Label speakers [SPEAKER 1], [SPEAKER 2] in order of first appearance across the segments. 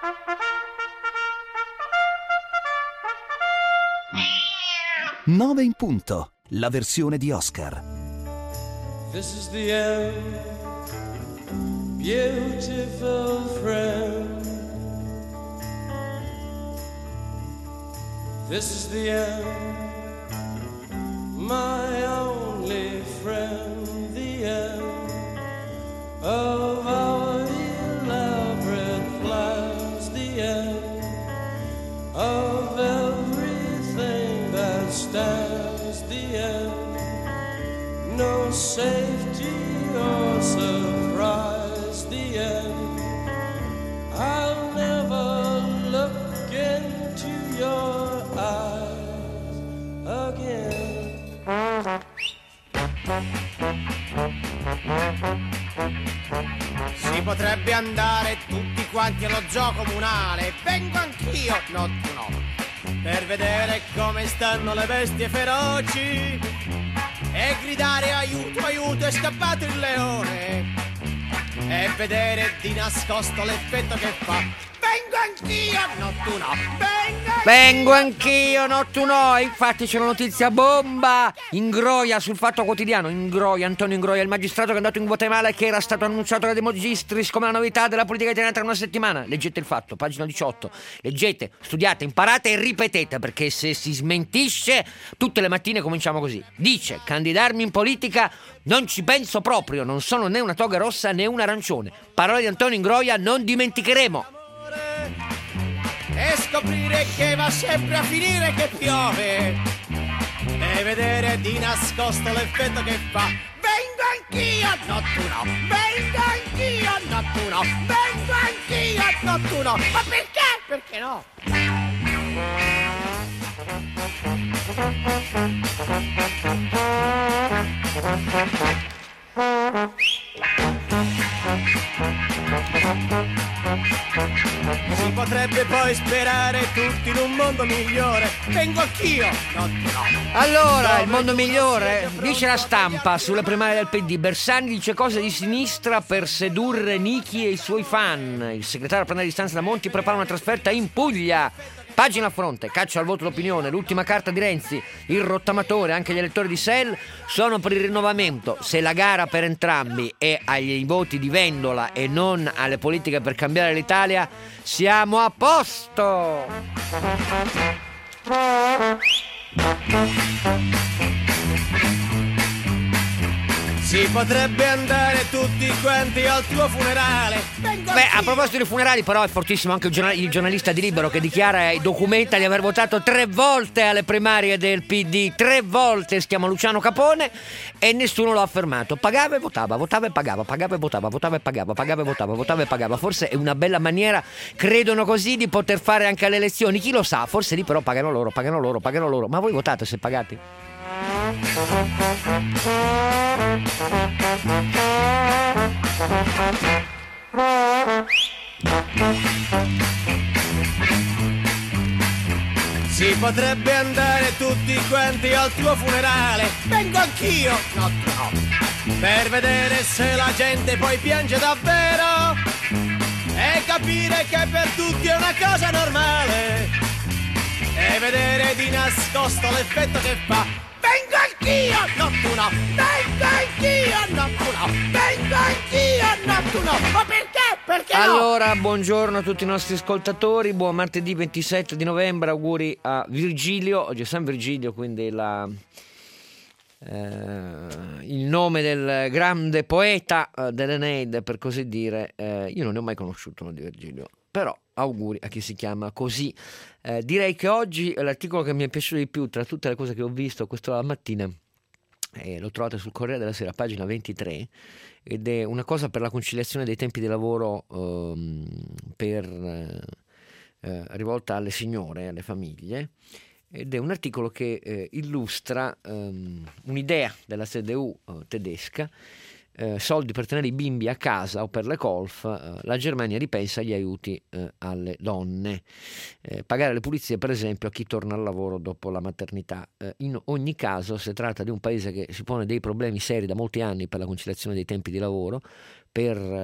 [SPEAKER 1] Nove in punto, la versione di Oscar.
[SPEAKER 2] This is the end, beautiful friend. This is the end, my only friend. The end of our elaborate plans. The end of everything that stands. The end, no safety or surprise. The end, I'll never look into your eyes again.
[SPEAKER 3] Si potrebbe andare tutti quanti allo zoo comunale. Vengo anch'io, no tu no, per vedere come stanno le bestie feroci e gridare aiuto, aiuto, è scappato il leone, e vedere di nascosto l'effetto che fa. Vengo anch'io, no tu no,
[SPEAKER 4] Vengo anch'io, no tu no. Infatti c'è una notizia bomba. Ingroia sul Fatto Quotidiano. Antonio Ingroia, il magistrato che è andato in Guatemala e che era stato annunciato da De Magistris come la novità della politica italiana tra una settimana. Leggete il Fatto, pagina 18. Leggete, studiate, imparate e ripetete, perché se si smentisce tutte le mattine cominciamo così. Dice: candidarmi in politica non ci penso proprio, non sono né una toga rossa né un arancione. Parole di Antonio Ingroia, non dimenticheremo.
[SPEAKER 3] e scoprire che va sempre a finire che piove e vedere di nascosto l'effetto che fa. Vengo anch'io, no tu no, vengo anch'io, no tu no, vengo anch'io, no tu no. Ma perché? Perché no? Si potrebbe poi sperare tutti in un mondo migliore. Vengo anch'io, no, no.
[SPEAKER 4] Allora, il mondo migliore, dice la Stampa sulle primarie del PD. Bersani dice cose di sinistra per sedurre Nichi e i suoi fan. Il segretario plenario di Stanza da Monti prepara una trasferta in Puglia. Pagina a fronte, caccia al voto d'opinione, l'ultima carta di Renzi, il rottamatore, anche gli elettori di SEL sono per il rinnovamento. Se la gara per entrambi è ai voti di Vendola e non alle politiche per cambiare l'Italia, siamo a posto!
[SPEAKER 3] Si potrebbe andare tutti quanti al tuo funerale.
[SPEAKER 4] Beh, a proposito di funerali, però è fortissimo anche il giornalista di Libero che dichiara e documenta di aver votato 3 volte alle primarie del PD. 3 volte, si chiama Luciano Capone e nessuno l'ha affermato. Pagava e votava, votava e pagava, pagava e votava, votava e pagava, pagava e votava, votava e pagava. Forse è una bella maniera, credono così, di poter fare anche alle elezioni. Chi lo sa, forse lì però pagano loro. Ma voi votate se pagati?
[SPEAKER 3] Si potrebbe andare tutti quanti al tuo funerale. Vengo anch'io, no, no, per vedere se la gente poi piange davvero e capire che per tutti è una cosa normale e vedere di nascosto l'effetto che fa. Vengo anch'io, no tu no, vengo anch'io, no tu no, vengo anch'io, no tu no. Ma perché? Perché no?
[SPEAKER 4] Allora, buongiorno a tutti i nostri ascoltatori, buon martedì 27 di novembre, auguri a Virgilio. Oggi è San Virgilio, quindi il nome del grande poeta dell'Eneide, per così dire. Io non ne ho mai conosciuto uno di Virgilio, però auguri a chi si chiama così. Direi che oggi l'articolo che mi è piaciuto di più tra tutte le cose che ho visto questa mattina, lo trovate sul Corriere della Sera, pagina 23, ed è una cosa per la conciliazione dei tempi di lavoro rivolta alle signore, alle famiglie, ed è un articolo che illustra un'idea della CDU tedesca. Soldi per tenere i bimbi a casa o per le colf, la Germania ripensa agli aiuti alle donne, pagare le pulizie per esempio a chi torna al lavoro dopo la maternità. In ogni caso si tratta di un paese che si pone dei problemi seri da molti anni per la conciliazione dei tempi di lavoro, per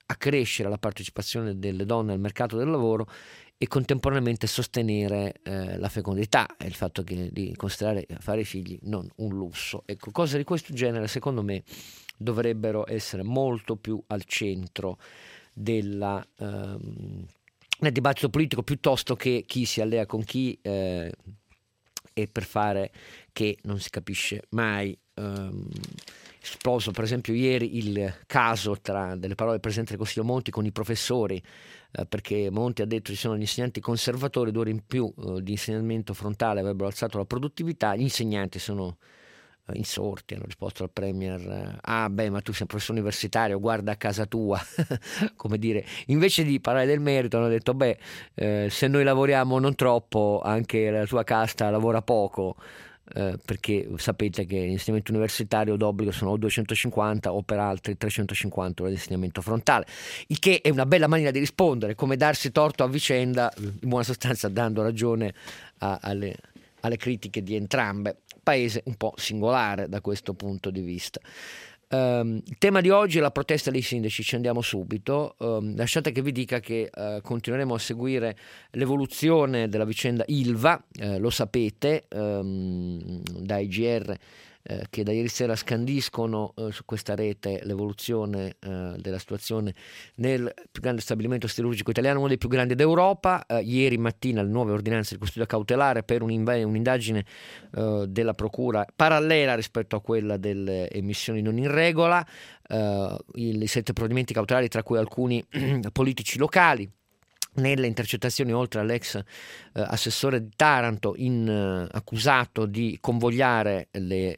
[SPEAKER 4] accrescere la partecipazione delle donne al mercato del lavoro e contemporaneamente sostenere la fecondità e il fatto di considerare fare figli non un lusso. Ecco, cose di questo genere secondo me dovrebbero essere molto più al centro nel dibattito politico, piuttosto che chi si allea con chi e per fare che non si capisce mai. Esploso per esempio ieri il caso tra delle parole del Presidente del Consiglio Monti con i professori, perché Monti ha detto ci sono gli insegnanti conservatori, 2 ore in più di insegnamento frontale avrebbero alzato la produttività, gli insegnanti sono insorti, hanno risposto al Premier ma tu sei un professore universitario, guarda a casa tua come dire, invece di parlare del merito hanno detto se noi lavoriamo non troppo anche la tua casta lavora poco, perché sapete che l'insegnamento universitario d'obbligo sono o 250 o per altri 350 ore di insegnamento frontale, il che è una bella maniera di rispondere, come darsi torto a vicenda, in buona sostanza dando ragione alle critiche di entrambe. Paese un po' singolare da questo punto di vista. Il tema di oggi è la protesta dei sindaci, ci andiamo subito. Lasciate che vi dica che continueremo a seguire l'evoluzione della vicenda Ilva, lo sapete, dai GR che da ieri sera scandiscono su questa rete l'evoluzione della situazione nel più grande stabilimento siderurgico italiano, uno dei più grandi d'Europa. Ieri mattina le nuove ordinanze di custodia cautelare per un'indagine della procura parallela rispetto a quella delle emissioni non in regola, i 7 provvedimenti cautelari tra cui alcuni politici locali. Nelle intercettazioni, oltre all'ex assessore di Taranto accusato di convogliare le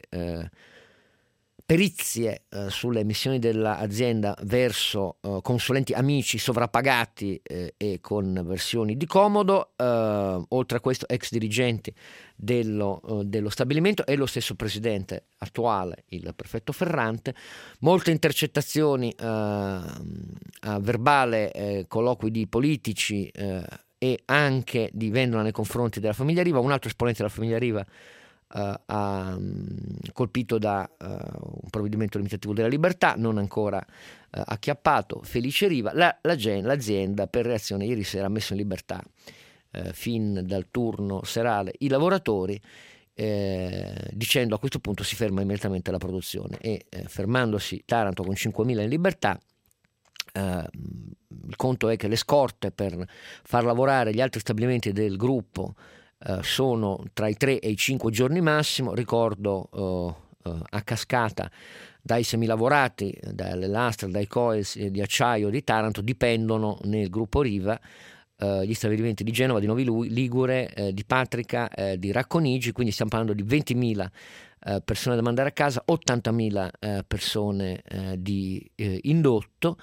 [SPEAKER 4] perizie sulle emissioni dell'azienda verso consulenti amici sovrappagati e con versioni di comodo, oltre a questo ex dirigenti dello stabilimento e lo stesso presidente attuale, il prefetto Ferrante. Molte intercettazioni a verbale, colloqui di politici e anche di Vendola nei confronti della famiglia Riva. Un altro esponente della famiglia Riva colpito da un provvedimento limitativo della libertà, non ancora acchiappato, Felice Riva. L'azienda per reazione ieri sera ha messo in libertà fin dal turno serale i lavoratori, dicendo a questo punto si ferma immediatamente la produzione e fermandosi Taranto con 5.000 in libertà. Il conto è che le scorte per far lavorare gli altri stabilimenti del gruppo sono tra i 3 e i 5 giorni massimo. Ricordo a cascata dai semilavorati, dalle lastre, dai coils di acciaio di Taranto dipendono nel gruppo Riva gli stabilimenti di Genova, di Novi Ligure, di Patrica, di Racconigi, quindi stiamo parlando di 20.000 persone da mandare a casa, 80.000 persone di indotto.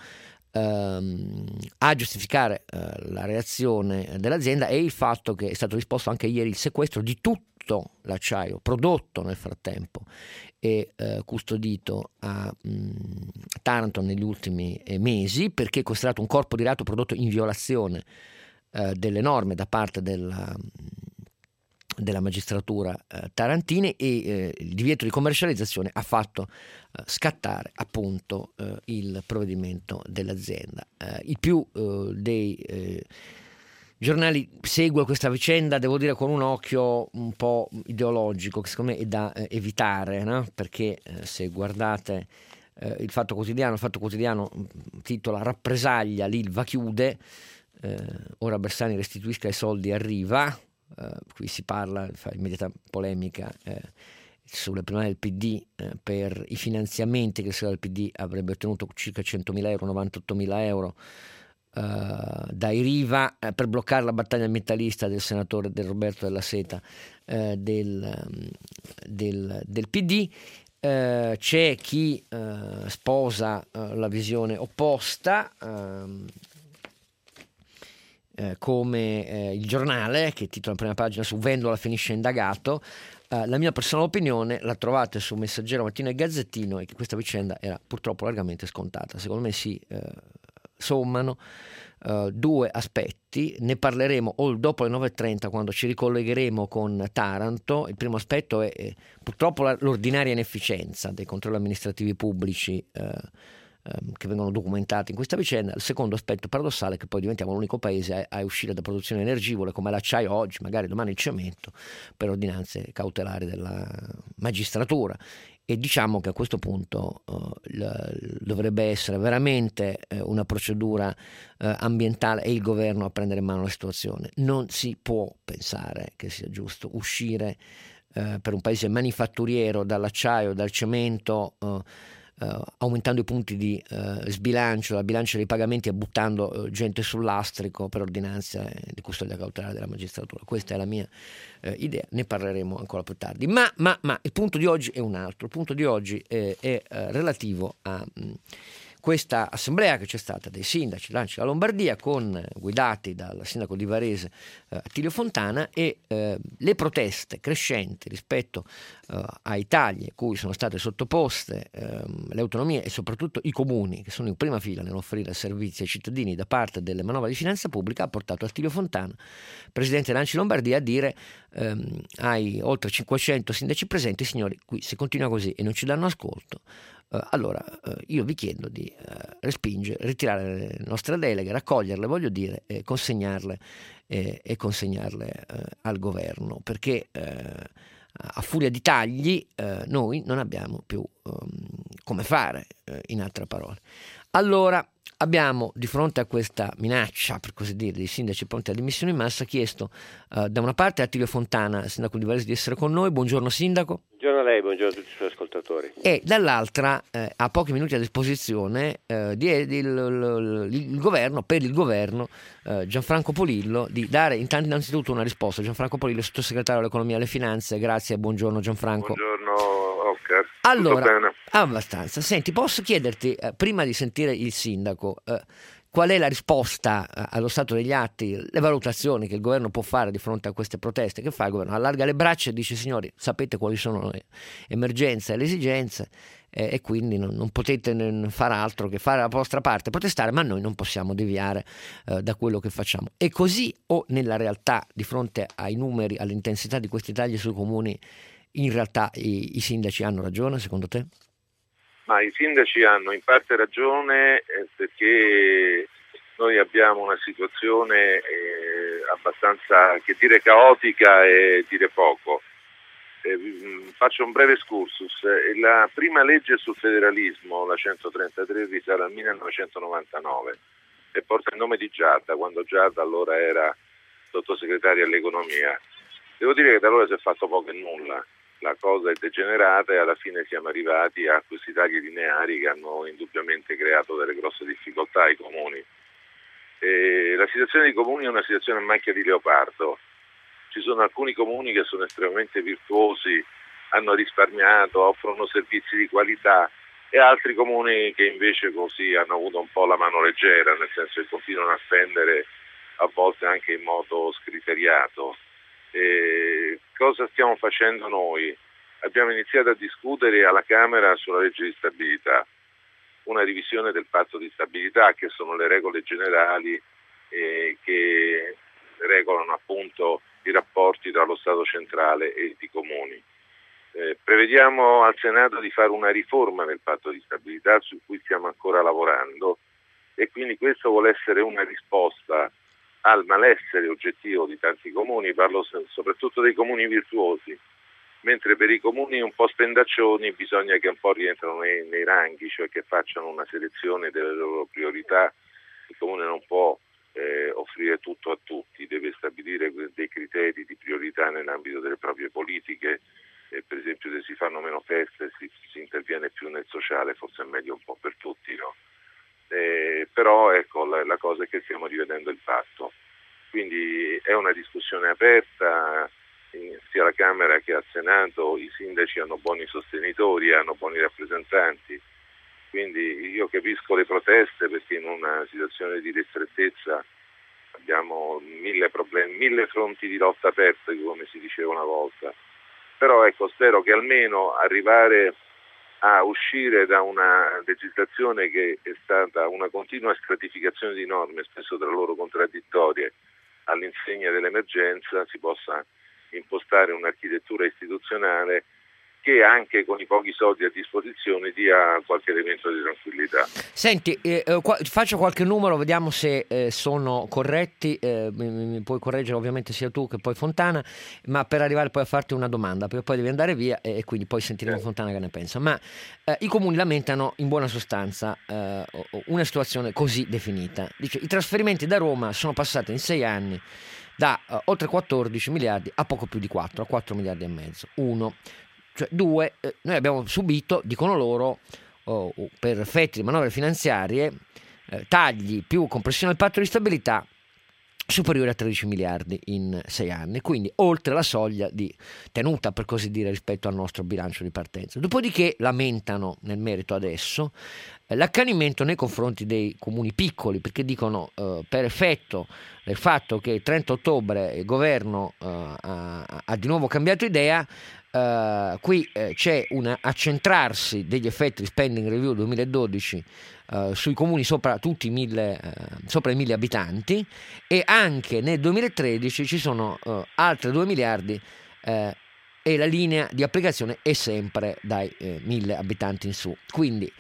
[SPEAKER 4] A giustificare la reazione dell'azienda è il fatto che è stato disposto anche ieri il sequestro di tutto l'acciaio prodotto nel frattempo e custodito a Taranto negli ultimi mesi, perché è considerato un corpo di reato prodotto in violazione delle norme da parte della magistratura tarantina, e il divieto di commercializzazione ha fatto scattare appunto il provvedimento dell'azienda. Il più dei giornali segue questa vicenda, devo dire, con un occhio un po' ideologico, che secondo me è da evitare, no? Perché se guardate il Fatto Quotidiano titola "Rappresaglia, l'Ilva chiude", ora Bersani restituisca i soldi a Riva. Qui si parla, fa immediata polemica sulle prime del PD per i finanziamenti che il segretario del PD avrebbe ottenuto, circa 100.000 euro, 98.000 euro dai Riva per bloccare la battaglia ambientalista del senatore del Roberto Della Seta del PD. C'è chi sposa la visione opposta, come il Giornale, che titola in prima pagina su "Vendola finisce indagato". La mia personale opinione, la trovate su Messaggero, Mattino e Gazzettino, è che questa vicenda era purtroppo largamente scontata. Secondo me si sommano 2 aspetti, ne parleremo dopo le 9.30 quando ci ricollegheremo con Taranto. Il primo aspetto è purtroppo l'ordinaria inefficienza dei controlli amministrativi pubblici che vengono documentati in questa vicenda. Il secondo aspetto paradossale è che poi diventiamo l'unico paese a uscire da produzioni energivore come l'acciaio oggi, magari domani il cemento, per ordinanze cautelari della magistratura. E diciamo che a questo punto dovrebbe essere veramente una procedura ambientale e il governo a prendere in mano la situazione. Non si può pensare che sia giusto uscire per un paese manifatturiero dall'acciaio, dal cemento, aumentando i punti di sbilancio, la bilancia dei pagamenti e buttando gente sul lastrico per ordinanza di custodia cautelare della magistratura. Questa è la mia idea, ne parleremo ancora più tardi. Ma il punto di oggi è un altro. Il punto di oggi è relativo a questa assemblea che c'è stata dei sindaci della Lombardia, guidati dal sindaco di Varese Attilio Fontana, e le proteste crescenti rispetto ai tagli a cui sono state sottoposte le autonomie e soprattutto i comuni, che sono in prima fila nell'offrire servizi ai cittadini da parte delle manovre di finanza pubblica, ha portato Attilio Fontana, presidente dell'ANCI Lombardia, a dire ai oltre 500 sindaci presenti: signori, qui se continua così e non ci danno ascolto, allora io vi chiedo di respingere, ritirare le nostre deleghe, raccoglierle, voglio dire, e consegnarle al governo, perché a furia di tagli noi non abbiamo più come fare, in altre parole. Allora abbiamo, di fronte a questa minaccia, per così dire, dei sindaci pronti a dimissioni in massa, chiesto da una parte a Attilio Fontana, sindaco di Varese, di essere con noi. Buongiorno sindaco.
[SPEAKER 5] Buongiorno a lei, buongiorno a tutti i suoi ascoltatori.
[SPEAKER 4] E dall'altra ha pochi minuti a disposizione il governo Gianfranco Polillo, di dare innanzitutto una risposta. Gianfranco Polillo, sottosegretario all'economia e alle finanze. Grazie e buongiorno Gianfranco.
[SPEAKER 5] Buongiorno Oscar.
[SPEAKER 4] Allora,
[SPEAKER 5] tutto bene?
[SPEAKER 4] Abbastanza. Senti, posso chiederti, prima di sentire il sindaco, qual è la risposta allo stato degli atti, le valutazioni che il governo può fare di fronte a queste proteste? Che fa il governo? Allarga le braccia e dice: signori, sapete quali sono le emergenze e le esigenze, e quindi non potete fare altro che fare la vostra parte, protestare, ma noi non possiamo deviare da quello che facciamo. È così, o nella realtà, di fronte ai numeri, all'intensità di questi tagli sui comuni, in realtà i sindaci hanno ragione, secondo te?
[SPEAKER 5] Ma i sindaci hanno in parte ragione, perché noi abbiamo una situazione abbastanza, che dire caotica e dire poco. Faccio un breve excursus. La prima legge sul federalismo, la 133, risale al 1999 e porta il nome di Giarda, quando Giarda allora era sottosegretario all'economia. Devo dire che da allora si è fatto poco e nulla. La cosa è degenerata e alla fine siamo arrivati a questi tagli lineari che hanno indubbiamente creato delle grosse difficoltà ai comuni. La situazione dei comuni è una situazione a macchia di leopardo. Ci sono alcuni comuni che sono estremamente virtuosi, hanno risparmiato, offrono servizi di qualità, e altri comuni che invece così hanno avuto un po' la mano leggera, nel senso che continuano a spendere a volte anche in modo scriteriato. Cosa stiamo facendo noi? Abbiamo iniziato a discutere alla Camera sulla legge di stabilità, una revisione del patto di stabilità, che sono le regole generali che regolano appunto i rapporti tra lo Stato centrale e i comuni. Prevediamo al Senato di fare una riforma del patto di stabilità su cui stiamo ancora lavorando, e quindi questo vuole essere una risposta al malessere oggettivo di tanti comuni, parlo soprattutto dei comuni virtuosi, mentre per i comuni un po' spendaccioni bisogna che un po' rientrano nei ranghi, cioè che facciano una selezione delle loro priorità. Il comune non può offrire tutto a tutti, deve stabilire dei criteri di priorità nell'ambito delle proprie politiche. Per esempio, se si fanno meno feste si interviene più nel sociale, forse è meglio un po' per tutti, no? Però ecco, la cosa è che stiamo rivedendo il patto, quindi è una discussione aperta sia alla Camera che al Senato. I sindaci hanno buoni sostenitori, hanno buoni rappresentanti, quindi io capisco le proteste, perché in una situazione di ristrettezza abbiamo 1000 problemi, 1000 fronti di lotta aperti, come si diceva una volta. Però ecco, spero che almeno arrivare a uscire da una legislazione che è stata una continua stratificazione di norme, spesso tra loro contraddittorie, all'insegna dell'emergenza, si possa impostare un'architettura istituzionale che anche con i pochi soldi a disposizione dia qualche elemento di tranquillità.
[SPEAKER 4] Senti, faccio qualche numero, vediamo se sono corretti, mi puoi correggere ovviamente sia tu che poi Fontana, ma per arrivare poi a farti una domanda, perché poi devi andare via e quindi poi sentiremo Fontana che ne pensa. Ma i comuni lamentano in buona sostanza una situazione così definita. Dice: i trasferimenti da Roma sono passati in 6 anni da oltre 14 miliardi a poco più di 4, a 4 miliardi e mezzo. 1. Cioè 2, noi abbiamo subito, dicono loro, per effetti di manovre finanziarie, tagli più compressione del patto di stabilità superiore a 13 miliardi in 6 anni, quindi oltre la soglia di tenuta, per così dire, rispetto al nostro bilancio di partenza. Dopodiché lamentano nel merito adesso l'accanimento nei confronti dei comuni piccoli, perché dicono per effetto del fatto che il 30 ottobre il governo ha di nuovo cambiato idea, qui c'è un accentrarsi degli effetti di spending review 2012 sui comuni sopra tutti sopra i 1000 abitanti, e anche nel 2013 ci sono altri 2 miliardi e la linea di applicazione è sempre dai 1000 abitanti in su. Quindi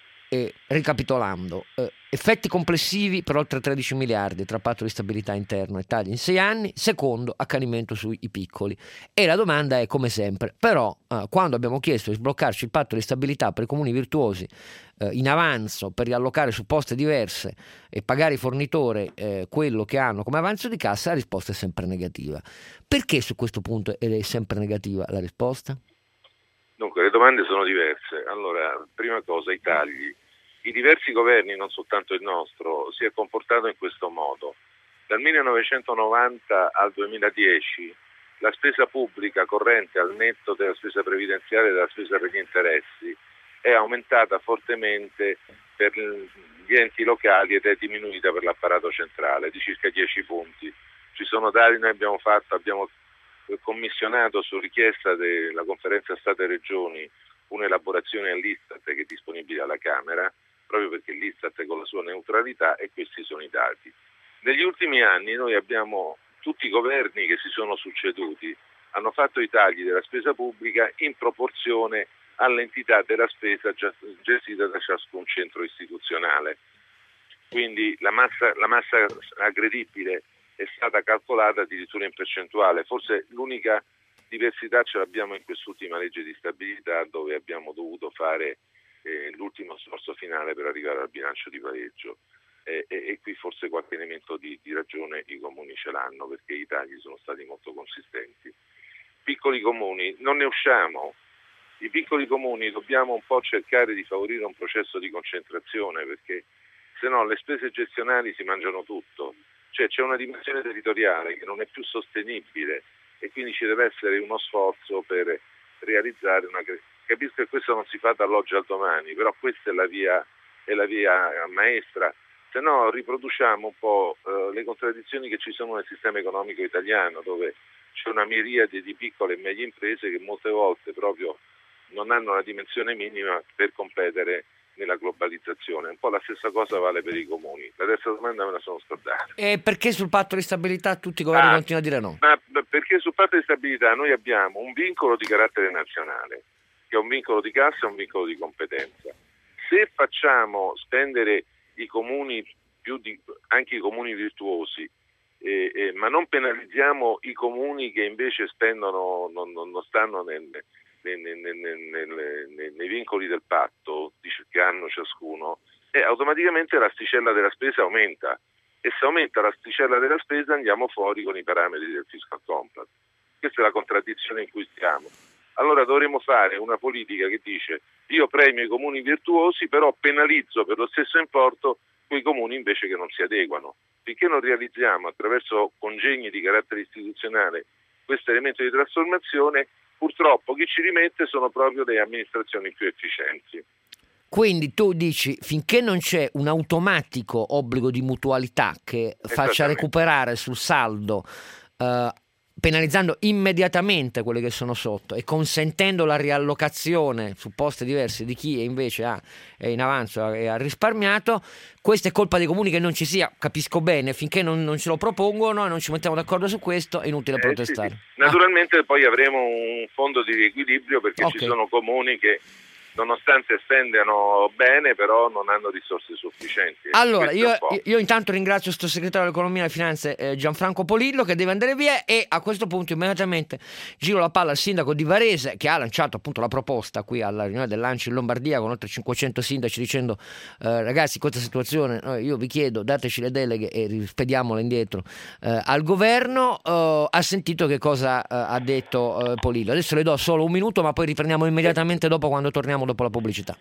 [SPEAKER 4] ricapitolando, effetti complessivi per oltre 13 miliardi tra patto di stabilità interno e tagli in 6 anni. Secondo, accanimento sui piccoli. E la domanda è, come sempre, però quando abbiamo chiesto di sbloccarci il patto di stabilità per i comuni virtuosi in avanzo, per riallocare su poste diverse e pagare i fornitori quello che hanno come avanzo di cassa, la risposta è sempre negativa. Perché su questo punto è sempre negativa la risposta?
[SPEAKER 5] Dunque, le domande sono diverse. Allora, prima cosa, i tagli. I diversi governi, non soltanto il nostro, si è comportato in questo modo. Dal 1990 al 2010 la spesa pubblica corrente al netto della spesa previdenziale e della spesa per gli interessi è aumentata fortemente per gli enti locali ed è diminuita per l'apparato centrale di circa 10 punti. Ci sono dati, noi abbiamo commissionato su richiesta della conferenza Stato e Regioni un'elaborazione all'Istat che è disponibile alla Camera, proprio perché l'Istat è con la sua neutralità, e questi sono i dati. Negli ultimi anni noi abbiamo, tutti i governi che si sono succeduti hanno fatto i tagli della spesa pubblica in proporzione all'entità della spesa gestita da ciascun centro istituzionale. Quindi la massa aggredibile è stata calcolata addirittura in percentuale. Forse l'unica diversità ce l'abbiamo in quest'ultima legge di stabilità, dove abbiamo dovuto fare l'ultimo sforzo finale per arrivare al bilancio di pareggio, e qui forse qualche elemento di ragione i comuni ce l'hanno, perché i tagli sono stati molto consistenti. Piccoli comuni, non ne usciamo. I piccoli comuni dobbiamo un po' cercare di favorire un processo di concentrazione, perché se no le spese gestionali si mangiano tutto. Cioè c'è una dimensione territoriale che non è più sostenibile, e quindi ci deve essere uno sforzo per realizzare capisco che questo non si fa dall'oggi al domani, però questa è la via maestra, se no riproduciamo un po' le contraddizioni che ci sono nel sistema economico italiano, dove c'è una miriade di piccole e medie imprese che molte volte proprio non hanno la dimensione minima per competere nella globalizzazione. Un po' la stessa cosa vale per i comuni. La terza domanda me la sono scordata.
[SPEAKER 4] E perché sul patto di stabilità tutti i governi continuano a dire no?
[SPEAKER 5] Perché sul patto di stabilità noi abbiamo un vincolo di carattere nazionale, che è un vincolo di cassa e un vincolo di competenza. Se facciamo spendere i comuni anche i comuni virtuosi, ma non penalizziamo i comuni che invece spendono, non stanno nei vincoli del patto che hanno ciascuno, automaticamente l'asticella della spesa aumenta, e se aumenta l'asticella della spesa andiamo fuori con i parametri del fiscal compact. Questa è la contraddizione in cui stiamo. Allora dovremmo fare una politica che dice: io premio i comuni virtuosi, però penalizzo per lo stesso importo quei comuni invece che non si adeguano. Finché non realizziamo attraverso congegni di carattere istituzionale questo elemento di trasformazione, purtroppo chi ci rimette sono proprio le amministrazioni più efficienti.
[SPEAKER 4] Quindi tu dici, finché non c'è un automatico obbligo di mutualità che faccia recuperare sul saldo penalizzando immediatamente quelli che sono sotto e consentendo la riallocazione su posti diversi di chi invece è in avanzo e ha risparmiato. Questa è colpa dei comuni che non ci sia, capisco bene, finché non ce lo propongono e non ci mettiamo d'accordo su questo è inutile protestare.
[SPEAKER 5] Sì. Naturalmente poi avremo un fondo di riequilibrio perché ci sono comuni che nonostante spendano bene però non hanno risorse sufficienti.
[SPEAKER 4] Allora io intanto ringrazio il sottosegretario dell'economia e delle finanze Gianfranco Polillo, che deve andare via, e a questo punto immediatamente giro la palla al sindaco di Varese, che ha lanciato appunto la proposta qui alla riunione dell'ANCI in Lombardia con oltre 500 sindaci dicendo ragazzi, questa situazione io vi chiedo dateci le deleghe e rispediamola indietro al governo. Ha sentito che cosa ha detto Polillo. Adesso le do solo un minuto, ma poi riprendiamo immediatamente dopo, quando torniamo dopo la pubblicità.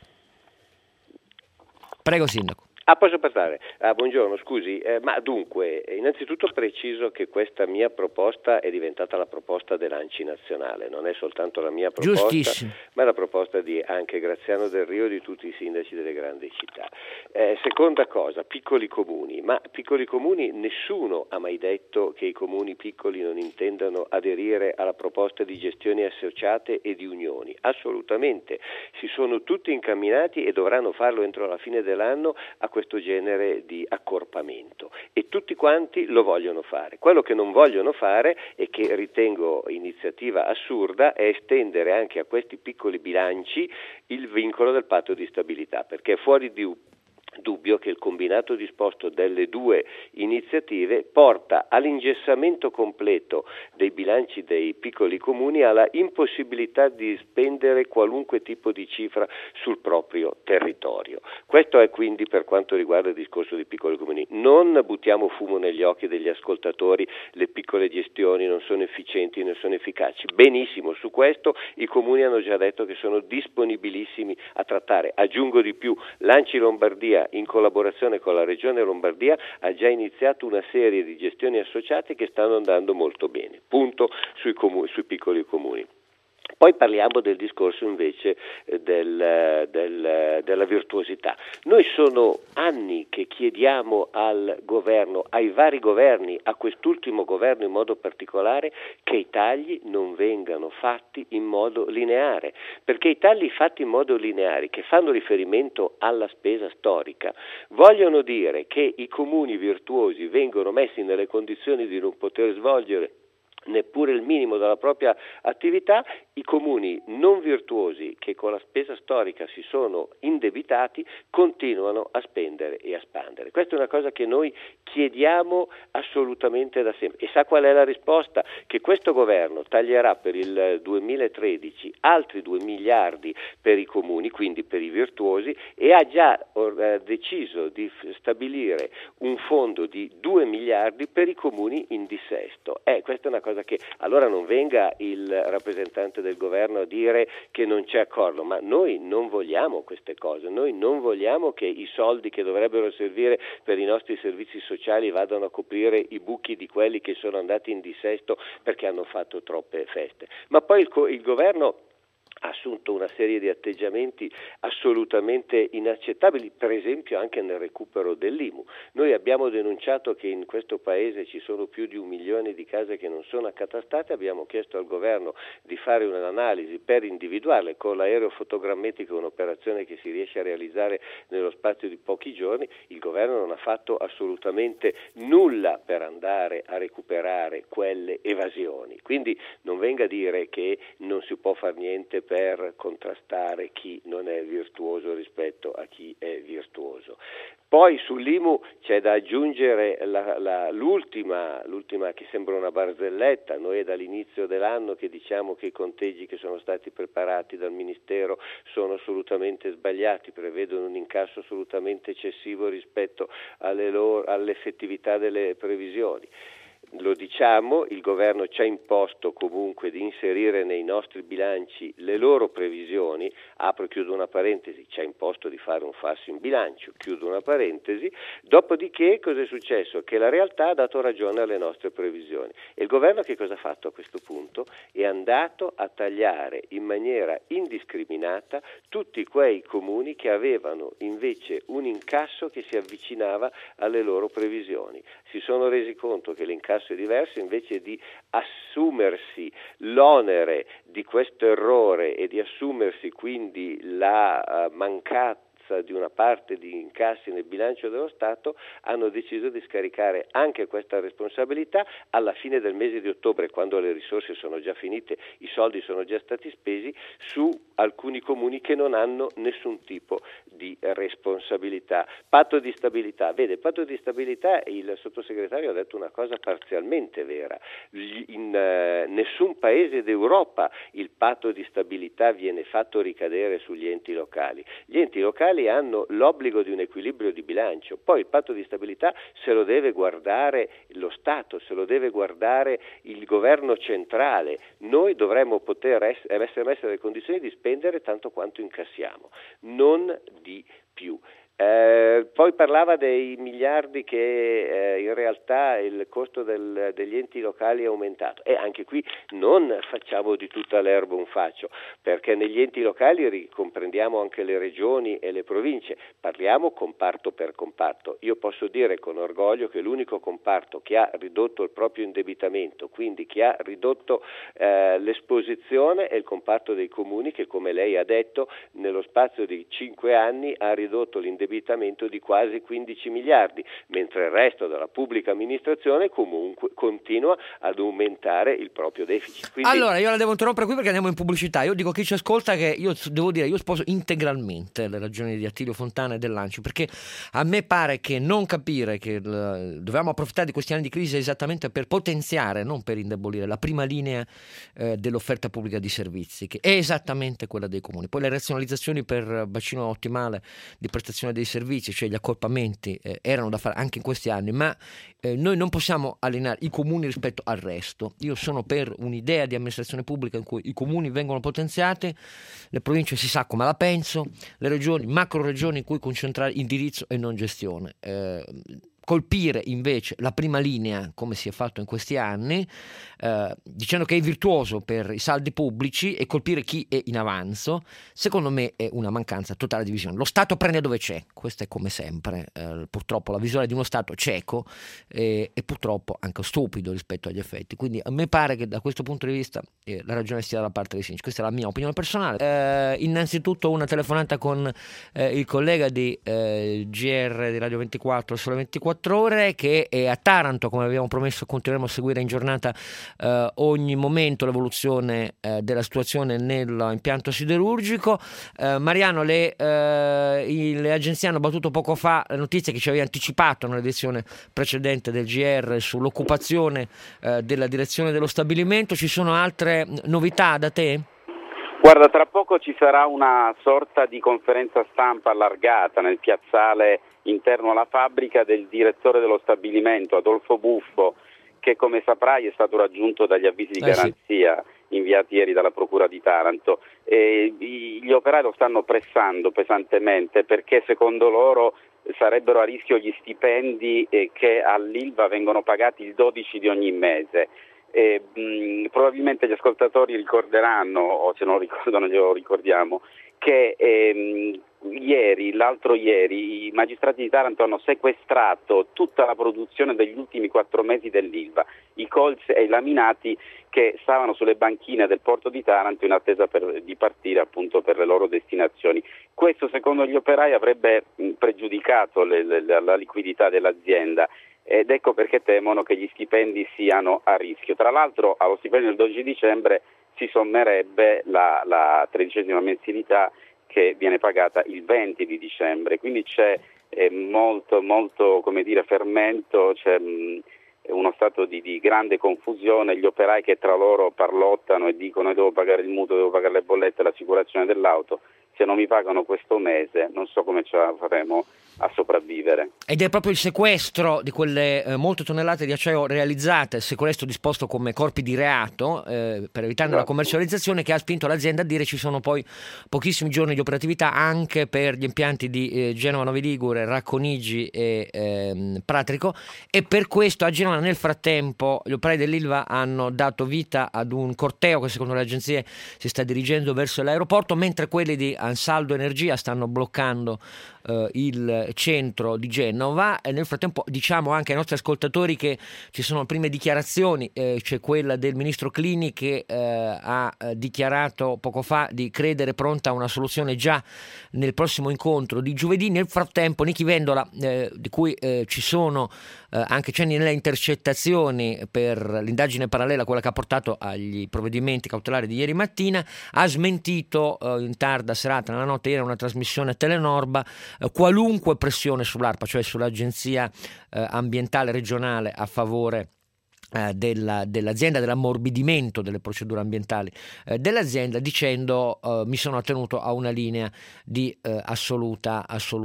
[SPEAKER 4] Prego, sindaco.
[SPEAKER 6] Posso passare? Buongiorno, scusi, ma dunque, innanzitutto preciso che questa mia proposta è diventata la proposta dell'ANCI nazionale, non è soltanto la mia proposta,
[SPEAKER 4] giustissimo,
[SPEAKER 6] ma è la proposta di anche Graziano Del Rio e di tutti i sindaci delle grandi città. Seconda cosa, piccoli comuni, ma piccoli comuni, nessuno ha mai detto che i comuni piccoli non intendano aderire alla proposta di gestioni associate e di unioni, assolutamente, si sono tutti incamminati e dovranno farlo entro la fine dell'anno a questo genere di accorpamento e tutti quanti lo vogliono fare. Quello che non vogliono fare e che ritengo iniziativa assurda è estendere anche a questi piccoli bilanci il vincolo del patto di stabilità, perché è fuori di dubbio che il combinato disposto delle due iniziative porta all'ingessamento completo dei bilanci dei piccoli comuni, alla impossibilità di spendere qualunque tipo di cifra sul proprio territorio. Questo è quindi per quanto riguarda il discorso dei piccoli comuni. Non buttiamo fumo negli occhi degli ascoltatori, le piccole gestioni non sono efficienti, non sono efficaci. Benissimo, su questo i comuni hanno già detto che sono disponibilissimi a trattare. Aggiungo di più, l'ANCI Lombardia in collaborazione con la Regione Lombardia ha già iniziato una serie di gestioni associate che stanno andando molto bene. Punto sui piccoli comuni. Poi parliamo del discorso invece della virtuosità. Noi sono anni che chiediamo al governo, ai vari governi, a quest'ultimo governo in modo particolare, che i tagli non vengano fatti in modo lineare, perché i tagli fatti in modo lineare, che fanno riferimento alla spesa storica, vogliono dire che i comuni virtuosi vengono messi nelle condizioni di non poter svolgere neppure il minimo della propria attività, i comuni non virtuosi che con la spesa storica si sono indebitati continuano a spendere e a spandere. Questa è una cosa che noi chiediamo assolutamente da sempre. E sa qual è la risposta? Che questo governo taglierà per il 2013 altri 2 miliardi per i comuni, quindi per i virtuosi, e ha già deciso di stabilire un fondo di 2 miliardi per i comuni in dissesto. Questa è una cosa che allora non venga il rappresentante del governo a dire che non c'è accordo, ma noi non vogliamo queste cose, noi non vogliamo che i soldi che dovrebbero servire per i nostri servizi sociali vadano a coprire i buchi di quelli che sono andati in dissesto perché hanno fatto troppe feste. Ma poi il governo ha assunto una serie di atteggiamenti assolutamente inaccettabili, per esempio anche nel recupero dell'IMU. Noi abbiamo denunciato che in questo paese ci sono più di 1 milione di case che non sono accatastate, abbiamo chiesto al governo di fare un'analisi per individuarle con l'aerofotogrammetrico, un'operazione che si riesce a realizzare nello spazio di pochi giorni. Il governo non ha fatto assolutamente nulla per andare a recuperare quelle evasioni, quindi non venga a dire che non si può far niente per contrastare chi non è virtuoso rispetto a chi è virtuoso. Poi sull'IMU c'è da aggiungere l'ultima che sembra una barzelletta. Noi è dall'inizio dell'anno che diciamo che i conteggi che sono stati preparati dal Ministero sono assolutamente sbagliati, prevedono un incasso assolutamente eccessivo rispetto all'effettività delle previsioni. Lo diciamo, il governo ci ha imposto comunque di inserire nei nostri bilanci le loro previsioni, apro e chiudo una parentesi, ci ha imposto di fare un falso in bilancio, chiudo una parentesi, dopodiché cosa è successo? Che la realtà ha dato ragione alle nostre previsioni e il governo che cosa ha fatto a questo punto? È andato a tagliare in maniera indiscriminata tutti quei comuni che avevano invece un incasso che si avvicinava alle loro previsioni. si sono resi conto che l'incasso è diverso, invece di assumersi l'onere di questo errore e di assumersi quindi la mancanza di una parte di incassi nel bilancio dello Stato, hanno deciso di scaricare anche questa responsabilità alla fine del mese di ottobre, quando le risorse sono già finite, i soldi sono già stati spesi, su alcuni comuni che non hanno nessun tipo di responsabilità. Patto di stabilità, vede, il patto di stabilità, il sottosegretario ha detto una cosa parzialmente vera. In nessun paese d'Europa il patto di stabilità viene fatto ricadere sugli enti locali. Gli enti locali hanno l'obbligo di un equilibrio di bilancio, poi il patto di stabilità se lo deve guardare lo Stato, se lo deve guardare il governo centrale. Noi dovremmo poter essere messi nelle condizioni di spendere tanto quanto incassiamo, non di più. Poi parlava dei miliardi che in realtà il costo degli enti locali è aumentato, e anche qui non facciamo di tutta l'erba un fascio, perché negli enti locali ricomprendiamo anche le regioni e le province, parliamo comparto per comparto. Io posso dire con orgoglio che l'unico comparto che ha ridotto il proprio indebitamento, quindi che ha ridotto l'esposizione, è il comparto dei comuni, che, come lei ha detto, nello spazio di 5 anni ha ridotto l'indebitamento di quasi 15 miliardi, mentre il resto della pubblica amministrazione comunque continua ad aumentare il proprio deficit. Quindi...
[SPEAKER 4] Allora, io la devo interrompere qui perché andiamo in pubblicità. Io dico a chi ci ascolta che io devo dire, io sposo integralmente le ragioni di Attilio Fontana e dell'ANCI, perché a me pare che non capire che dovevamo approfittare di questi anni di crisi esattamente per potenziare, non per indebolire, la prima linea dell'offerta pubblica di servizi, che è esattamente quella dei comuni. Poi le razionalizzazioni per bacino ottimale di prestazione dei servizi, cioè gli accorpamenti, erano da fare anche in questi anni, ma noi non possiamo allineare i comuni rispetto al resto. Io sono per un'idea di amministrazione pubblica in cui i comuni vengono potenziati, le province si sa come la penso, le regioni, macro regioni in cui concentrare indirizzo e non gestione. Colpire invece la prima linea, come si è fatto in questi anni, dicendo che è virtuoso per i saldi pubblici, e colpire chi è in avanzo, secondo me è una mancanza totale di visione. Lo Stato prende dove c'è, questo è come sempre, purtroppo la visione di uno Stato cieco e purtroppo anche stupido rispetto agli effetti. Quindi a me pare che da questo punto di vista la ragione sia dalla parte dei sindaci. Questa è la mia opinione personale. Innanzitutto una telefonata con il collega di GR di Radio 24, Sole 24 Ore, che è a Taranto, come abbiamo promesso. Continueremo a seguire in giornata ogni momento l'evoluzione della situazione nell'impianto siderurgico. Mariano, le agenzie hanno battuto poco fa la notizia che ci aveva anticipato nell'edizione precedente del GR sull'occupazione della direzione dello stabilimento. Ci sono altre novità da te?
[SPEAKER 7] Guarda, tra poco ci sarà una sorta di conferenza stampa allargata nel piazzale interno alla fabbrica del direttore dello stabilimento, Adolfo Buffo, che, come saprai, è stato raggiunto dagli avvisi di garanzia inviati ieri dalla Procura di Taranto. Gli operai lo stanno pressando pesantemente perché secondo loro sarebbero a rischio gli stipendi che all'Ilva vengono pagati il 12 di ogni mese. Probabilmente gli ascoltatori ricorderanno, o se non lo ricordano glielo ricordiamo, che l'altro ieri i magistrati di Taranto hanno sequestrato tutta la produzione degli ultimi 4 mesi dell'Ilva, i colzi e i laminati che stavano sulle banchine del porto di Taranto in attesa di partire appunto per le loro destinazioni. Questo, secondo gli operai, avrebbe pregiudicato la liquidità dell'azienda, ed ecco perché temono che gli stipendi siano a rischio. Tra l'altro, allo stipendio del 12 dicembre si sommerebbe la 13ª mensilità che viene pagata il 20 di dicembre, quindi c'è molto fermento, c'è uno stato di grande confusione, gli operai che tra loro parlottano e dicono: devo pagare il mutuo, devo pagare le bollette, l'assicurazione dell'auto, se non mi pagano questo mese non so come ce la faremo a sopravvivere.
[SPEAKER 4] Ed è proprio il sequestro di quelle molte tonnellate di acciaio realizzate, il sequestro disposto come corpi di reato per evitare la commercializzazione, che ha spinto l'azienda a dire ci sono poi pochissimi giorni di operatività anche per gli impianti di Genova Novi Ligure, Racconigi e Pratrico, e per questo a Genova nel frattempo gli operai dell'Ilva hanno dato vita ad un corteo che secondo le agenzie si sta dirigendo verso l'aeroporto, mentre quelli di Ansaldo Energia stanno bloccando il centro di Genova. E nel frattempo diciamo anche ai nostri ascoltatori che ci sono prime dichiarazioni, c'è quella del ministro Clini che ha dichiarato poco fa di credere pronta a una soluzione già nel prossimo incontro di giovedì. Nel frattempo Nichi Vendola, di cui ci sono anche cenni nelle intercettazioni per l'indagine parallela, quella che ha portato agli provvedimenti cautelari di ieri mattina, ha smentito in tarda serata, nella notte ieri, una trasmissione a Telenorba, qualunque pressione sull'ARPA, cioè sull'Agenzia Ambientale Regionale, a favore dell'azienda, dell'ammorbidimento delle procedure ambientali dell'azienda, dicendo mi sono attenuto a una linea di assoluta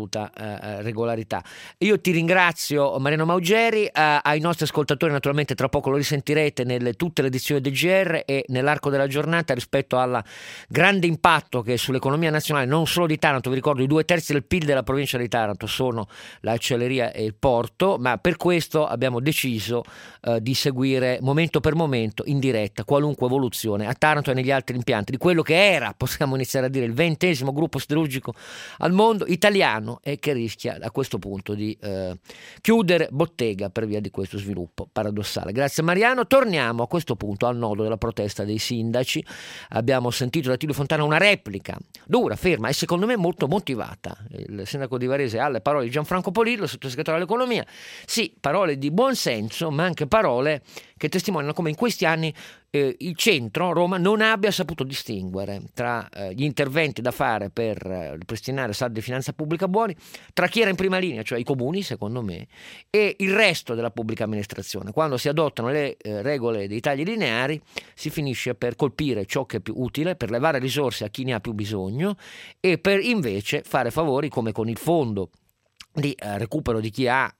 [SPEAKER 4] regolarità. Io ti ringrazio, Mariano Maugeri. Ai nostri ascoltatori, naturalmente tra poco lo risentirete nelle tutte le edizioni del GR e nell'arco della giornata, rispetto al grande impatto che sull'economia nazionale, non solo di Taranto. Vi ricordo, i 2/3 del PIL della provincia di Taranto sono l'acciaieria e il porto, ma per questo abbiamo deciso di seguire momento per momento in diretta qualunque evoluzione a Taranto e negli altri impianti di quello che era, possiamo iniziare a dire, il 20° gruppo siderurgico al mondo italiano, e che rischia a questo punto di chiudere bottega per via di questo sviluppo paradossale. Grazie Mariano. Torniamo a questo punto al nodo della protesta dei sindaci. Abbiamo sentito da Tilio Fontana una replica dura, ferma e secondo me molto motivata. Il sindaco di Varese alle parole di Gianfranco Polillo, sottosegretario all'economia. Sì, parole di buon senso, ma anche parole che testimoniano come in questi anni il centro, Roma, non abbia saputo distinguere tra gli interventi da fare per ripristinare saldi di finanza pubblica buoni, tra chi era in prima linea, cioè i comuni, secondo me, e il resto della pubblica amministrazione. Quando si adottano le regole dei tagli lineari, si finisce per colpire ciò che è più utile, per levare risorse a chi ne ha più bisogno e per invece fare favori, come con il fondo di recupero di chi ha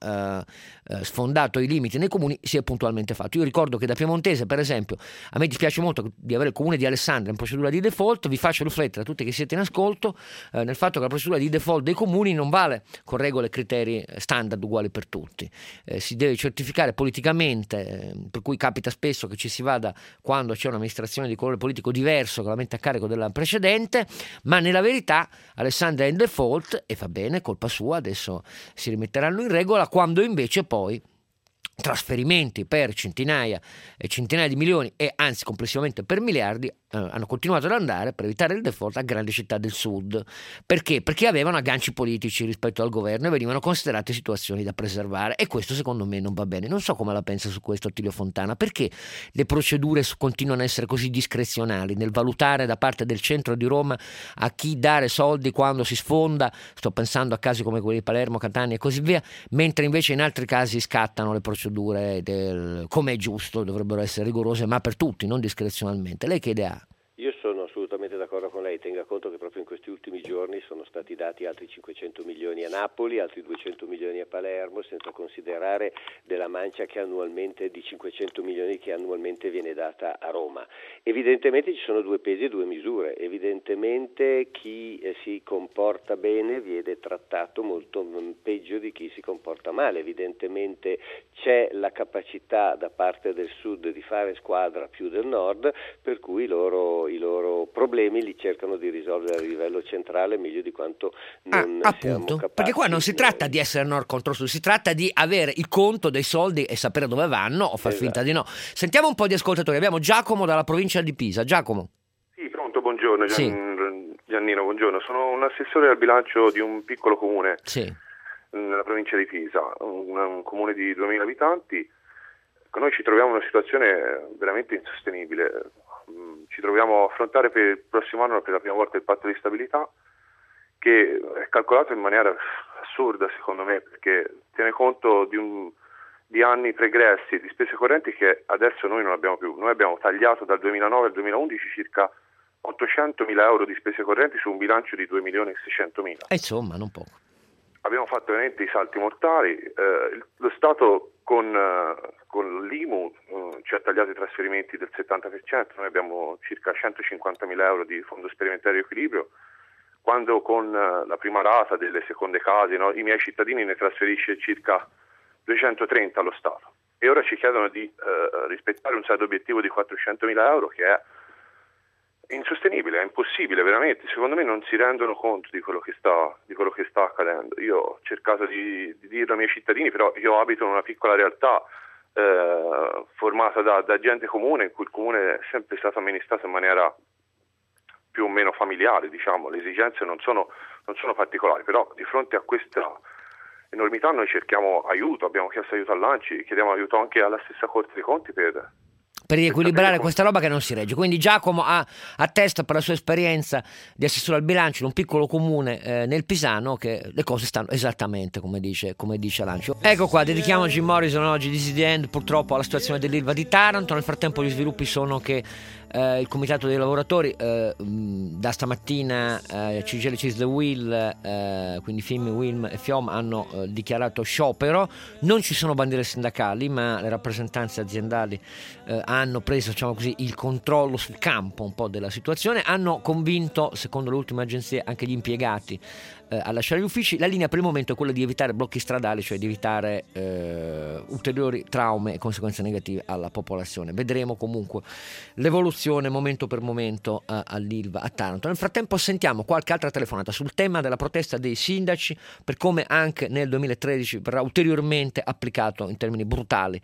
[SPEAKER 4] sfondato i limiti nei comuni, si è puntualmente fatto. Io ricordo che da piemontese, per esempio, a me dispiace molto di avere il comune di Alessandria in procedura di default. Vi faccio riflettere a tutti che siete in ascolto nel fatto che la procedura di default dei comuni non vale con regole e criteri standard uguali per tutti, si deve certificare politicamente, per cui capita spesso che ci si vada quando c'è un'amministrazione di colore politico diverso che la mette a carico della precedente, ma nella verità Alessandria è in default e fa bene, colpa sua, adesso si rimetteranno in regola, quando invece poi trasferimenti per centinaia e centinaia di milioni e anzi complessivamente per miliardi hanno continuato ad andare per evitare il default a grandi città del sud. Perché? Perché avevano agganci politici rispetto al governo e venivano considerate situazioni da preservare, e questo secondo me non va bene. Non so come la pensa su questo Tilio Fontana, perché le procedure continuano a essere così discrezionali nel valutare da parte del centro di Roma a chi dare soldi quando si sfonda. Sto pensando a casi come quelli di Palermo, Catania e così via, mentre invece in altri casi scattano le procedure come è giusto, dovrebbero essere rigorose, ma per tutti, non discrezionalmente. Lei che idea ha?
[SPEAKER 6] Io sono assolutamente d'accordo con lei. Tenga conto che proprio in questi ultimi giorni sono stati dati altri 500 milioni a Napoli, altri 200 milioni a Palermo, senza considerare della mancia che annualmente di 500 milioni che annualmente viene data a Roma. Evidentemente ci sono due pesi e due misure. Evidentemente chi si comporta bene viene trattato molto peggio di chi si comporta male. Evidentemente c'è la capacità da parte del sud di fare squadra più del nord, per cui i loro problemi li cercano di risolvere a livello centrale meglio di quanto non siamo capaci.
[SPEAKER 4] Perché qua non si tratta di essere nord contro sud, si tratta di avere il conto dei soldi e sapere dove vanno o far finta di no. Sentiamo un po' di ascoltatori. Abbiamo Giacomo dalla provincia di Pisa. Giacomo.
[SPEAKER 5] Sì, pronto, buongiorno.
[SPEAKER 4] Sì.
[SPEAKER 5] Giannino, buongiorno. Sono un assessore al bilancio di un piccolo comune nella provincia di Pisa, un comune di 2000 abitanti. Noi ci troviamo in una situazione veramente insostenibile. Ci troviamo a affrontare per il prossimo anno per la prima volta il patto di stabilità, che è calcolato in maniera assurda secondo me, perché tiene conto di anni pregressi di spese correnti che adesso noi non abbiamo più. Noi abbiamo tagliato dal 2009 al 2011 circa 800.000 euro di spese correnti su un bilancio di 2.600.000.
[SPEAKER 4] Insomma, non poco.
[SPEAKER 5] Abbiamo fatto veramente i salti mortali. Lo Stato con l'IMU ci ha tagliato i trasferimenti del 70%, noi abbiamo circa 150.000 euro di fondo sperimentale di equilibrio, quando con la prima rata delle seconde case i miei cittadini ne trasferisce circa 230 allo Stato. E ora ci chiedono di rispettare un saldo obiettivo di 400.000 euro, che è
[SPEAKER 8] È insostenibile, è impossibile, veramente. Secondo me non si rendono conto di quello che sta accadendo. Io ho cercato di dirlo ai miei cittadini, però io abito in una piccola realtà formata da gente comune, in cui il comune è sempre stato amministrato in maniera più o meno familiare, diciamo. Le esigenze non sono particolari, però di fronte a questa enormità noi cerchiamo aiuto, abbiamo chiesto aiuto all'ANCI, chiediamo aiuto anche alla stessa Corte dei Conti per
[SPEAKER 4] riequilibrare questa roba che non si regge. Quindi Giacomo attesta per la sua esperienza di assessore al bilancio in un piccolo comune nel Pisano che le cose stanno esattamente come dice l'ANCI. Ecco qua, dedichiamo a Jim Morrison oggi This is the End, purtroppo alla situazione dell'Ilva di Taranto. Nel frattempo gli sviluppi sono che il comitato dei lavoratori da stamattina CGIL, CISL e UIL, quindi FIM, WILM e FIOM hanno dichiarato sciopero. Non ci sono bandiere sindacali, ma le rappresentanze aziendali hanno preso, diciamo così, il controllo sul campo un po' della situazione, hanno convinto, secondo le ultime agenzie, anche gli impiegati a lasciare gli uffici. La linea per il momento è quella di evitare blocchi stradali, cioè di evitare ulteriori traume e conseguenze negative alla popolazione. Vedremo comunque l'evoluzione momento per momento all'Ilva a Taranto. Nel frattempo sentiamo qualche altra telefonata sul tema della protesta dei sindaci, per come anche nel 2013 verrà ulteriormente applicato in termini brutali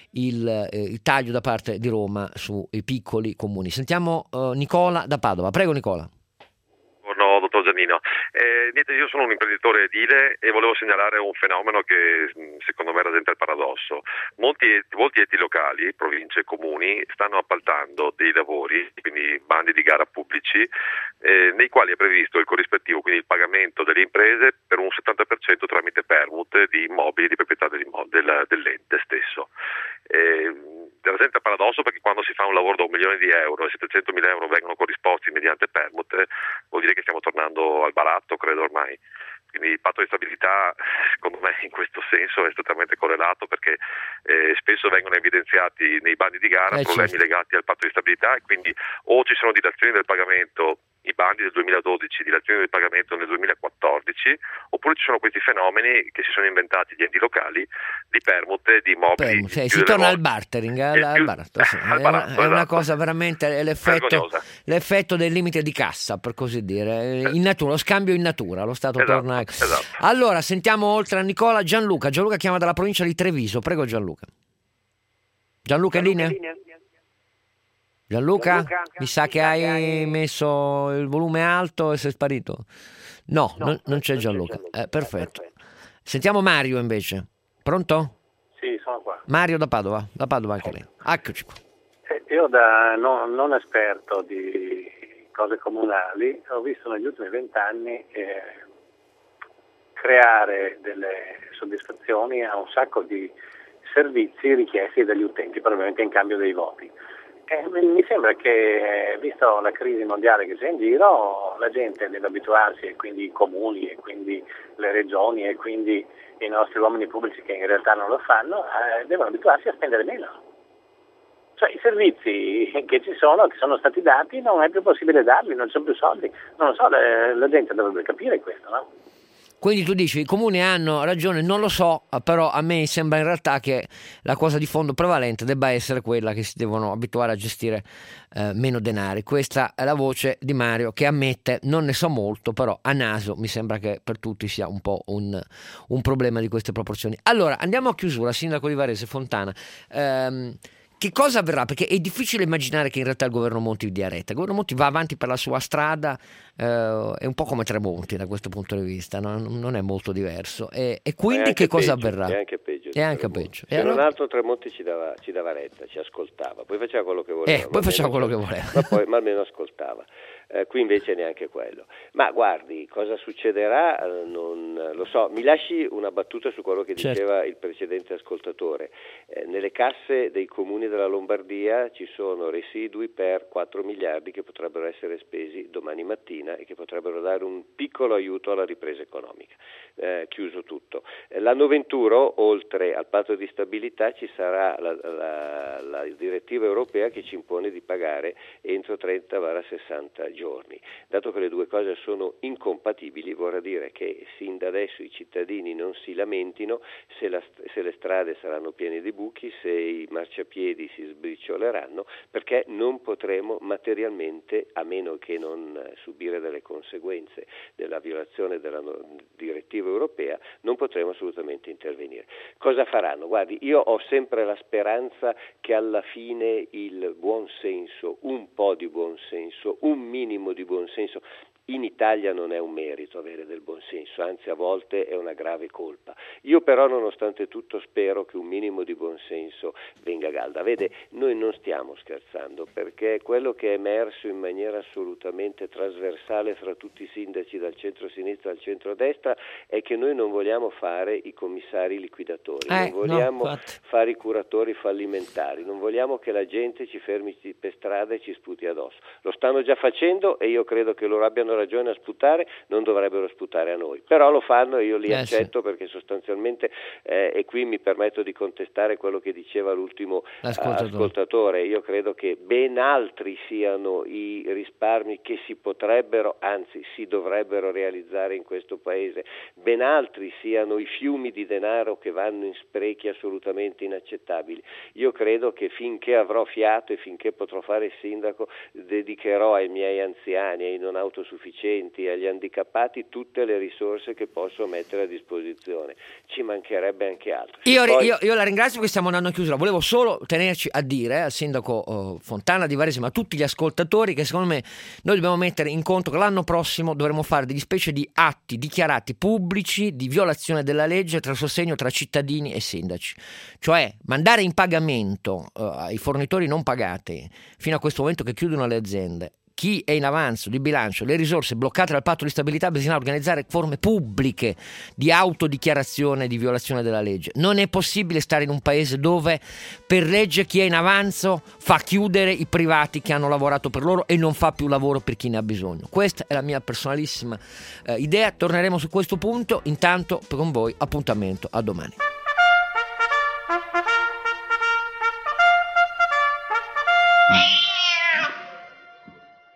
[SPEAKER 4] il taglio da parte di Roma sui piccoli comuni. Sentiamo Nicola da Padova. Prego Nicola.
[SPEAKER 9] Buongiorno dottor Giannino. Niente, io sono un imprenditore edile e volevo segnalare un fenomeno che secondo me rasenta il paradosso. Molti enti locali, province e comuni stanno appaltando dei lavori, quindi bandi di gara pubblici, nei quali è previsto il corrispettivo, quindi il pagamento delle imprese per un 70% tramite permut di immobili di proprietà dell'ente stesso. Rasenta il paradosso perché quando si fa un lavoro da €1 milione e 700.000 euro vengono corrisposti mediante permut, vuol dire che stiamo tornando al baratto, credo ormai. Quindi il patto di stabilità, secondo me, in questo senso è strettamente correlato, perché spesso vengono evidenziati nei bandi di gara problemi legati al patto di stabilità, e quindi o ci sono dilazioni del pagamento, i bandi del 2012, dilazioni del pagamento nel 2014, oppure ci sono questi fenomeni che si sono inventati gli enti locali di permute, di immobili.
[SPEAKER 4] Si torna al bartering, al baratto, sì. È una cosa veramente, è l'effetto del limite di cassa, per così dire, in natura, lo scambio in natura, lo Stato torna.
[SPEAKER 9] Esatto.
[SPEAKER 4] Allora sentiamo, oltre a Nicola, Gianluca chiama dalla provincia di Treviso. Prego Gianluca è in linea? Gianluca, mi sa che hai messo il volume alto e sei sparito. No, non c'è Gianluca. Perfetto. Sentiamo Mario invece. Pronto?
[SPEAKER 10] Sì, sono qua.
[SPEAKER 4] Mario da Padova anche lei. Eccoci qua.
[SPEAKER 10] Io da non esperto di cose comunali ho visto negli ultimi 20 anni creare delle soddisfazioni a un sacco di servizi richiesti dagli utenti, probabilmente in cambio dei voti. Mi sembra che, visto la crisi mondiale che c'è in giro, la gente deve abituarsi, e quindi i comuni, e quindi le regioni, e quindi i nostri uomini pubblici che in realtà non lo fanno, devono abituarsi a spendere meno. Cioè i servizi che ci sono, che sono stati dati, non è più possibile darli, non ci sono più soldi. Non lo so, la gente dovrebbe capire questo, no?
[SPEAKER 4] Quindi tu dici i comuni hanno ragione, non lo so, però a me sembra in realtà che la cosa di fondo prevalente debba essere quella che si devono abituare a gestire meno denari. Questa è la voce di Mario, che ammette: non ne so molto, però a naso mi sembra che per tutti sia un po' un problema di queste proporzioni. Allora andiamo a chiusura, sindaco di Varese Fontana. Che cosa avverrà? Perché è difficile immaginare che in realtà il governo Monti dia retta. Il governo Monti va avanti per la sua strada, è un po' come Tremonti da questo punto di vista, no? Non è molto diverso. E quindi che cosa avverrà?
[SPEAKER 6] È anche peggio.
[SPEAKER 4] E
[SPEAKER 6] allora? Un altro Tremonti ci dava retta, ci ascoltava, poi faceva quello che voleva. Ma almeno ascoltava. Qui invece neanche quello. Ma guardi, cosa succederà non lo so. Mi lasci una battuta su quello che diceva il precedente ascoltatore. Nelle casse dei comuni della Lombardia ci sono residui per 4 miliardi che potrebbero essere spesi domani mattina e che potrebbero dare un piccolo aiuto alla ripresa economica. Chiuso tutto. L'anno 21, oltre oltre al patto di stabilità ci sarà la direttiva europea che ci impone di pagare entro 30-60 giorni. Dato che le due cose sono incompatibili, vorrà dire che sin da adesso i cittadini non si lamentino se le strade saranno piene di buchi, se i marciapiedi si sbricioleranno, perché non potremo materialmente, a meno che non subire delle conseguenze della violazione della direttiva europea, non potremo assolutamente intervenire. Cosa faranno? Guardi, io ho sempre la speranza che alla fine il buon senso, un po' di buon senso, un minimo di buon senso. In Italia non è un merito avere del buonsenso, anzi a volte è una grave colpa. Io però nonostante tutto spero che un minimo di buonsenso venga a galla. Vede, noi non stiamo scherzando, perché quello che è emerso in maniera assolutamente trasversale fra tutti i sindaci dal centro-sinistra al centro-destra è che noi non vogliamo fare i commissari liquidatori, non vogliamo fare i curatori fallimentari, non vogliamo che la gente ci fermi per strada e ci sputi addosso. Lo stanno già facendo e io credo che loro abbiano ragione a sputare, non dovrebbero sputare a noi, però lo fanno e io li accetto, perché sostanzialmente e qui mi permetto di contestare quello che diceva l'ultimo ascoltatore. Io credo che ben altri siano i risparmi che si potrebbero, anzi si dovrebbero realizzare in questo paese, ben altri siano i fiumi di denaro che vanno in sprechi assolutamente inaccettabili. Io credo che finché avrò fiato e finché potrò fare il sindaco dedicherò ai miei anziani, ai non autosufficienti, agli handicappati tutte le risorse che posso mettere a disposizione. Ci mancherebbe anche altro.
[SPEAKER 4] Io la ringrazio perché stiamo andando a chiusura. Volevo solo tenerci a dire al sindaco Fontana di Varese, ma a tutti gli ascoltatori, che secondo me noi dobbiamo mettere in conto che l'anno prossimo dovremo fare degli specie di atti dichiarati pubblici di violazione della legge tra sostegno tra cittadini e sindaci, cioè mandare in pagamento ai fornitori non pagati fino a questo momento che chiudono le aziende, chi è in avanzo di bilancio, le risorse bloccate dal patto di stabilità, bisogna organizzare forme pubbliche di autodichiarazione di violazione della legge. Non è possibile stare in un paese dove per legge chi è in avanzo fa chiudere i privati che hanno lavorato per loro e non fa più lavoro per chi ne ha bisogno. Questa è la mia personalissima idea. Torneremo su questo punto. Intanto con voi appuntamento a domani.